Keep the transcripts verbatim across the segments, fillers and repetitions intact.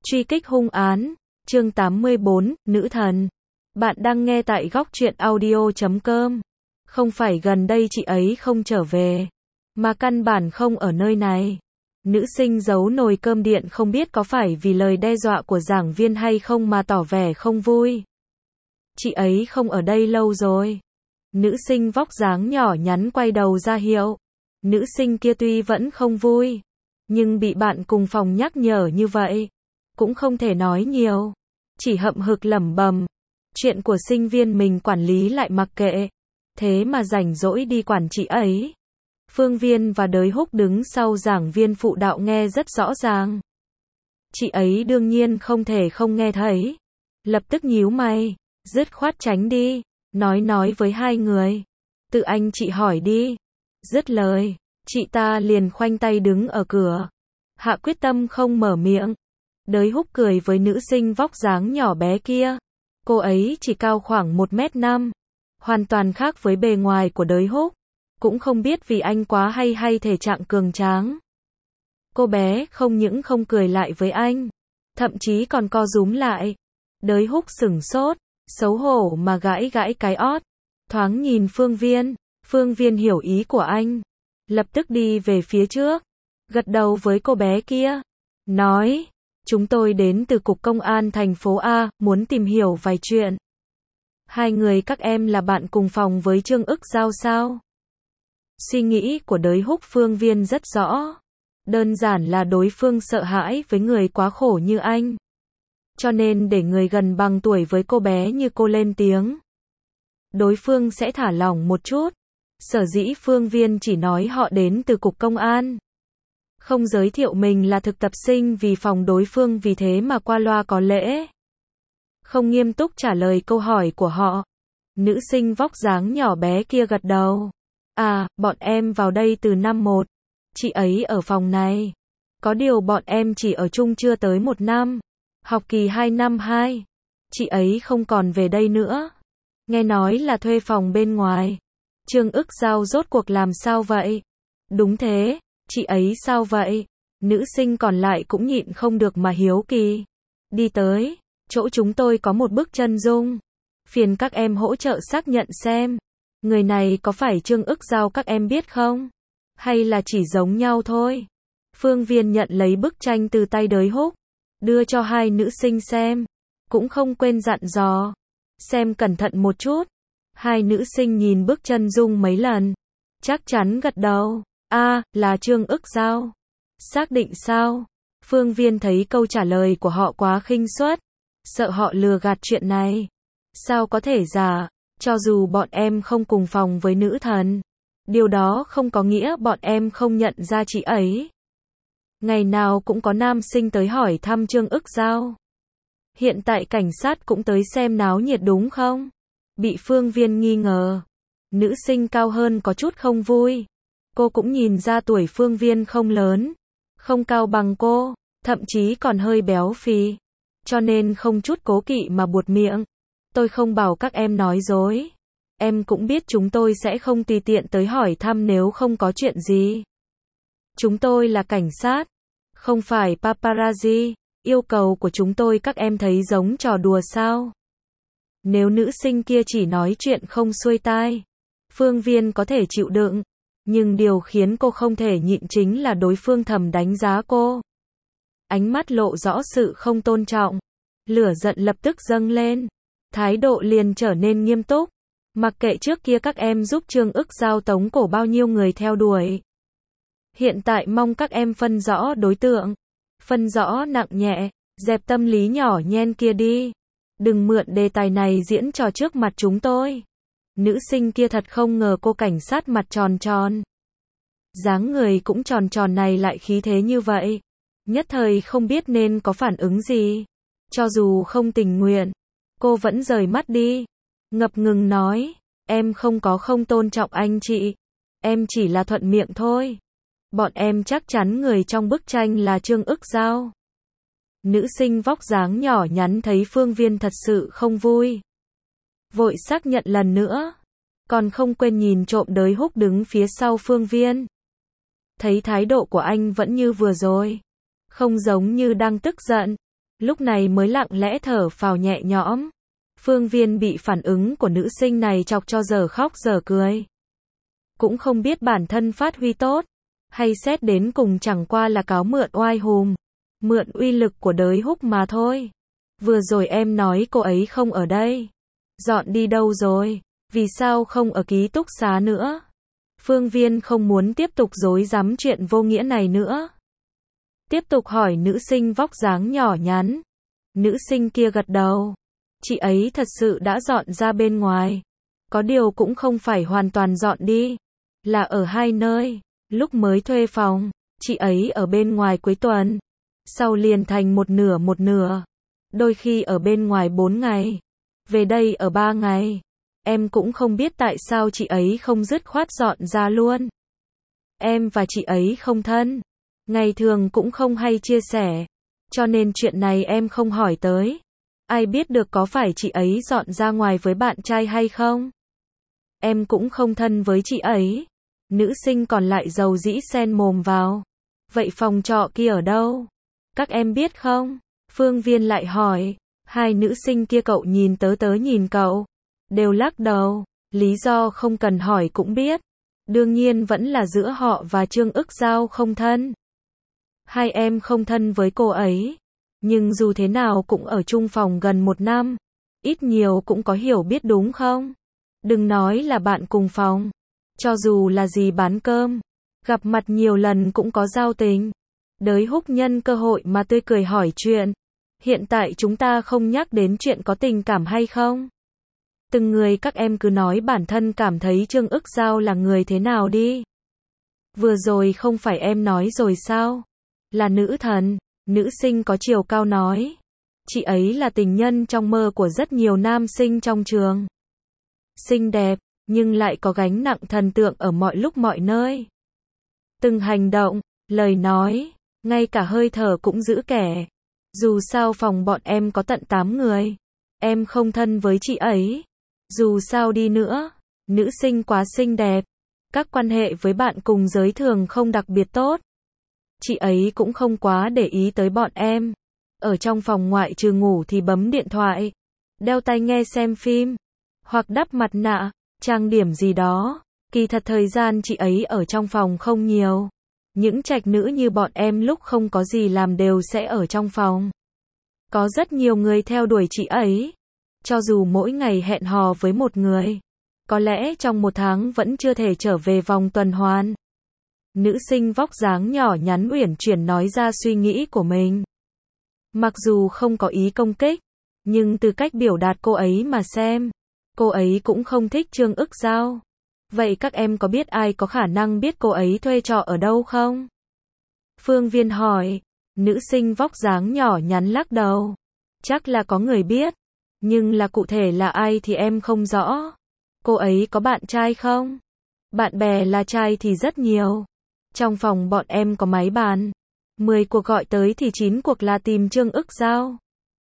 Truy kích hung án, chương tám mươi bốn, Nữ thần. Bạn đang nghe tại góc truyện audio chấm com. Không phải gần đây chị ấy không trở về, mà căn bản không ở nơi này. Nữ sinh giấu nồi cơm điện không biết có phải vì lời đe dọa của giảng viên hay không mà tỏ vẻ không vui. Chị ấy không ở đây lâu rồi. Nữ sinh vóc dáng nhỏ nhắn quay đầu ra hiệu. Nữ sinh kia tuy vẫn không vui, nhưng bị bạn cùng phòng nhắc nhở như vậy, cũng không thể nói nhiều, chỉ hậm hực lẩm bẩm. Chuyện của sinh viên mình quản lý lại mặc kệ, thế mà rảnh rỗi đi quản chị ấy. Phương Viên và Đới Húc đứng sau giảng viên phụ đạo nghe rất rõ ràng. Chị ấy đương nhiên không thể không nghe thấy. Lập tức nhíu mày, dứt khoát tránh đi, nói nói với hai người. Tự anh chị hỏi đi. Dứt lời, chị ta liền khoanh tay đứng ở cửa. Hạ quyết tâm không mở miệng. Đới Húc cười với nữ sinh vóc dáng nhỏ bé kia. Cô ấy chỉ cao khoảng một mét năm. Hoàn toàn khác với bề ngoài của Đới Húc. Cũng không biết vì anh quá hay hay thể trạng cường tráng. Cô bé không những không cười lại với anh, thậm chí còn co rúm lại. Đới Húc sửng sốt, xấu hổ mà gãi gãi cái ót. Thoáng nhìn Phương Viên, Phương Viên hiểu ý của anh. Lập tức đi về phía trước, gật đầu với cô bé kia. Nói, chúng tôi đến từ Cục Công an thành phố A, muốn tìm hiểu vài chuyện. Hai người các em là bạn cùng phòng với Trương Ức Giao sao? Suy nghĩ của Đới Húc Phương Viên rất rõ. Đơn giản là đối phương sợ hãi với người quá khổ như anh. Cho nên để người gần bằng tuổi với cô bé như cô lên tiếng, đối phương sẽ thả lỏng một chút. Sở dĩ Phương Viên chỉ nói họ đến từ Cục Công an, không giới thiệu mình là thực tập sinh vì phòng đối phương vì thế mà qua loa có lễ, không nghiêm túc trả lời câu hỏi của họ. Nữ sinh vóc dáng nhỏ bé kia gật đầu. À, bọn em vào đây từ năm một. Chị ấy ở phòng này. Có điều bọn em chỉ ở chung chưa tới một năm. Học kỳ hai năm hai. Chị ấy không còn về đây nữa. Nghe nói là thuê phòng bên ngoài. Trương Ức Giao rốt cuộc làm sao vậy? Đúng thế, chị ấy sao vậy? Nữ sinh còn lại cũng nhịn không được mà hiếu kỳ. Đi tới, chỗ chúng tôi có một bức chân dung. Phiền các em hỗ trợ xác nhận xem. Người này có phải Trương Ức Giao các em biết không? Hay là chỉ giống nhau thôi? Phương Viên nhận lấy bức tranh từ tay Đới Húc, đưa cho hai nữ sinh xem. Cũng không quên dặn dò. Xem cẩn thận một chút. Hai nữ sinh nhìn bức chân dung mấy lần. Chắc chắn gật đầu. A, à, là Trương Ức Giao. Xác định sao? Phương Viên thấy câu trả lời của họ quá khinh suất. Sợ họ lừa gạt chuyện này. Sao có thể giả? Cho dù bọn em không cùng phòng với nữ thần, điều đó không có nghĩa bọn em không nhận ra chị ấy. Ngày nào cũng có nam sinh tới hỏi thăm Trương Ức Giao. Hiện tại cảnh sát cũng tới xem náo nhiệt đúng không? Bị Phương Viên nghi ngờ. Nữ sinh cao hơn có chút không vui. Cô cũng nhìn ra tuổi Phương Viên không lớn, không cao bằng cô, thậm chí còn hơi béo phì. Cho nên không chút cố kỵ mà buột miệng. Tôi không bảo các em nói dối. Em cũng biết chúng tôi sẽ không tùy tiện tới hỏi thăm nếu không có chuyện gì. Chúng tôi là cảnh sát, không phải paparazzi. Yêu cầu của chúng tôi các em thấy giống trò đùa sao? Nếu nữ sinh kia chỉ nói chuyện không xuôi tai, Phương Viên có thể chịu đựng. Nhưng điều khiến cô không thể nhịn chính là đối phương thầm đánh giá cô. Ánh mắt lộ rõ sự không tôn trọng. Lửa giận lập tức dâng lên. Thái độ liền trở nên nghiêm túc. Mặc kệ trước kia các em giúp Trương Ức Giao tống cổ bao nhiêu người theo đuổi. Hiện tại mong các em phân rõ đối tượng. Phân rõ nặng nhẹ. Dẹp tâm lý nhỏ nhen kia đi. Đừng mượn đề tài này diễn trò trước mặt chúng tôi. Nữ sinh kia thật không ngờ cô cảnh sát mặt tròn tròn. Dáng người cũng tròn tròn này lại khí thế như vậy. Nhất thời không biết nên có phản ứng gì. Cho dù không tình nguyện, cô vẫn rời mắt đi. Ngập ngừng nói, em không có không tôn trọng anh chị. Em chỉ là thuận miệng thôi. Bọn em chắc chắn người trong bức tranh là Trương Ức Giao. Nữ sinh vóc dáng nhỏ nhắn thấy Phương Viên thật sự không vui. Vội xác nhận lần nữa. Còn không quên nhìn trộm Đới Húc đứng phía sau Phương Viên. Thấy thái độ của anh vẫn như vừa rồi. Không giống như đang tức giận. lúc này mới lặng lẽ thở phào nhẹ nhõm. Phương Viên bị phản ứng của nữ sinh này chọc cho giờ khóc giờ cười. Cũng không biết bản thân phát huy tốt, hay xét đến cùng chẳng qua là cáo mượn oai hùm, mượn uy lực của đới húc mà thôi. Vừa rồi em nói cô ấy không ở đây. Dọn đi đâu rồi? Vì sao không ở ký túc xá nữa? Phương Viên không muốn tiếp tục rối rắm chuyện vô nghĩa này nữa. Tiếp tục hỏi nữ sinh vóc dáng nhỏ nhắn. Nữ sinh kia gật đầu. Chị ấy thật sự đã dọn ra bên ngoài. Có điều cũng không phải hoàn toàn dọn đi. Là ở hai nơi. Lúc mới thuê phòng, chị ấy ở bên ngoài cuối tuần. Sau liền thành một nửa một nửa. Đôi khi ở bên ngoài bốn ngày. Về đây ở ba ngày. Em cũng không biết tại sao chị ấy không dứt khoát dọn ra luôn. Em và chị ấy không thân. Ngày thường cũng không hay chia sẻ. Cho nên chuyện này em không hỏi tới. Ai biết được có phải chị ấy dọn ra ngoài với bạn trai hay không? Em cũng không thân với chị ấy. Nữ sinh còn lại dầu dĩ xen mồm vào. Vậy phòng trọ kia ở đâu? Các em biết không? Phương Viên lại hỏi. Hai nữ sinh kia cậu nhìn tớ tớ nhìn cậu. Đều lắc đầu. Lý do không cần hỏi cũng biết. Đương nhiên vẫn là giữa họ và Trương Ức Giao không thân. Hai em không thân với cô ấy. Nhưng dù thế nào cũng ở chung phòng gần một năm. Ít nhiều cũng có hiểu biết đúng không? Đừng nói là bạn cùng phòng. Cho dù là gì bán cơm. Gặp mặt nhiều lần cũng có giao tình. Đới húc nhân cơ hội mà tươi cười hỏi chuyện. Hiện tại chúng ta không nhắc đến chuyện có tình cảm hay không? Từng người các em cứ nói bản thân cảm thấy Trương Ức Giao là người thế nào đi. Vừa rồi không phải em nói rồi sao? Là nữ thần. Nữ sinh có chiều cao nói. Chị ấy là tình nhân trong mơ của rất nhiều nam sinh trong trường. Xinh đẹp, nhưng lại có gánh nặng thần tượng ở mọi lúc mọi nơi. Từng hành động, lời nói, ngay cả hơi thở cũng giữ kẻ. Dù sao phòng bọn em có tận tám người. Em không thân với chị ấy. Dù sao đi nữa, nữ sinh quá xinh đẹp. Các quan hệ với bạn cùng giới thường không đặc biệt tốt. Chị ấy cũng không quá để ý tới bọn em. Ở trong phòng ngoại trừ ngủ thì bấm điện thoại, đeo tai nghe xem phim, hoặc đắp mặt nạ, trang điểm gì đó. Kỳ thật thời gian chị ấy ở trong phòng không nhiều. Những trạch nữ như bọn em lúc không có gì làm đều sẽ ở trong phòng. Có rất nhiều người theo đuổi chị ấy. Cho dù mỗi ngày hẹn hò với một người, có lẽ trong một tháng vẫn chưa thể trở về vòng tuần hoàn. Nữ sinh vóc dáng nhỏ nhắn uyển chuyển nói ra suy nghĩ của mình. Mặc dù không có ý công kích, nhưng từ cách biểu đạt cô ấy mà xem, cô ấy cũng không thích Trương Ức Giao. Vậy các em có biết ai có khả năng biết cô ấy thuê trọ ở đâu không? Phương Viên hỏi. Nữ sinh vóc dáng nhỏ nhắn lắc đầu. Chắc là có người biết, nhưng là cụ thể là ai thì em không rõ. Cô ấy có bạn trai không? Bạn bè là trai thì rất nhiều. Trong phòng bọn em có máy bàn. mười cuộc gọi tới thì chín cuộc là tìm Trương Ức Giao.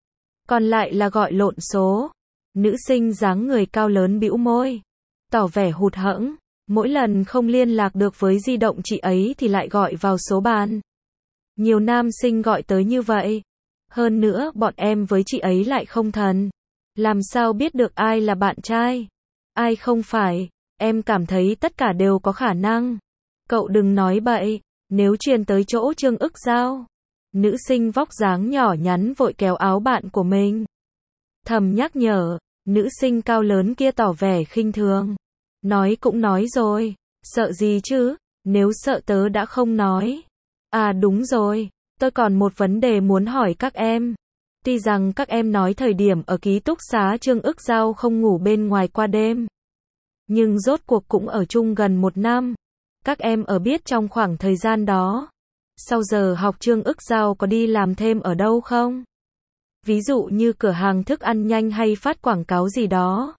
Còn lại là gọi lộn số. Nữ sinh dáng người cao lớn bĩu môi, tỏ vẻ hụt hẫng. Mỗi lần không liên lạc được với di động chị ấy thì lại gọi vào số bàn. Nhiều nam sinh gọi tới như vậy. Hơn nữa bọn em với chị ấy lại không thân. Làm sao biết được ai là bạn trai, ai không phải? Em cảm thấy tất cả đều có khả năng. Cậu đừng nói bậy, nếu truyền tới chỗ Trương Ức Giao. Nữ sinh vóc dáng nhỏ nhắn vội kéo áo bạn của mình. Thầm nhắc nhở, nữ sinh cao lớn kia tỏ vẻ khinh thường. Nói cũng nói rồi, sợ gì chứ, nếu sợ tớ đã không nói. À đúng rồi, tôi còn một vấn đề muốn hỏi các em. Tuy rằng các em nói thời điểm ở ký túc xá Trương Ức Giao không ngủ bên ngoài qua đêm, nhưng rốt cuộc cũng ở chung gần một năm. Các em ở biết trong khoảng thời gian đó, sau giờ học Trương Ức Giao có đi làm thêm ở đâu không? Ví dụ như cửa hàng thức ăn nhanh hay phát quảng cáo gì đó.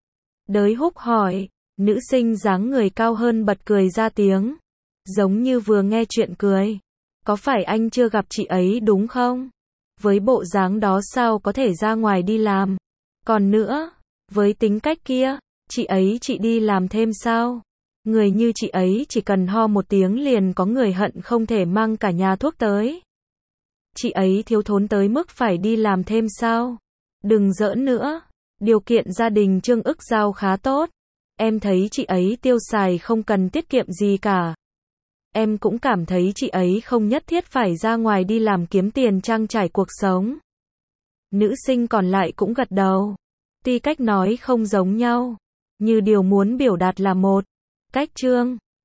Đới Húc hỏi, nữ sinh dáng người cao hơn bật cười ra tiếng. Giống như vừa nghe chuyện cười. Có phải anh chưa gặp chị ấy đúng không? Với bộ dáng đó sao có thể ra ngoài đi làm? Còn nữa, với tính cách kia, chị ấy chị đi làm thêm sao? Người như chị ấy chỉ cần ho một tiếng liền có người hận không thể mang cả nhà thuốc tới. Chị ấy thiếu thốn tới mức phải đi làm thêm sao? Đừng giỡn nữa. Điều kiện gia đình Trương Ức Giao khá tốt. Em thấy chị ấy tiêu xài không cần tiết kiệm gì cả. Em cũng cảm thấy chị ấy không nhất thiết phải ra ngoài đi làm kiếm tiền trang trải cuộc sống. Nữ sinh còn lại cũng gật đầu. Tuy cách nói không giống nhau, như điều muốn biểu đạt là một. Cách Trương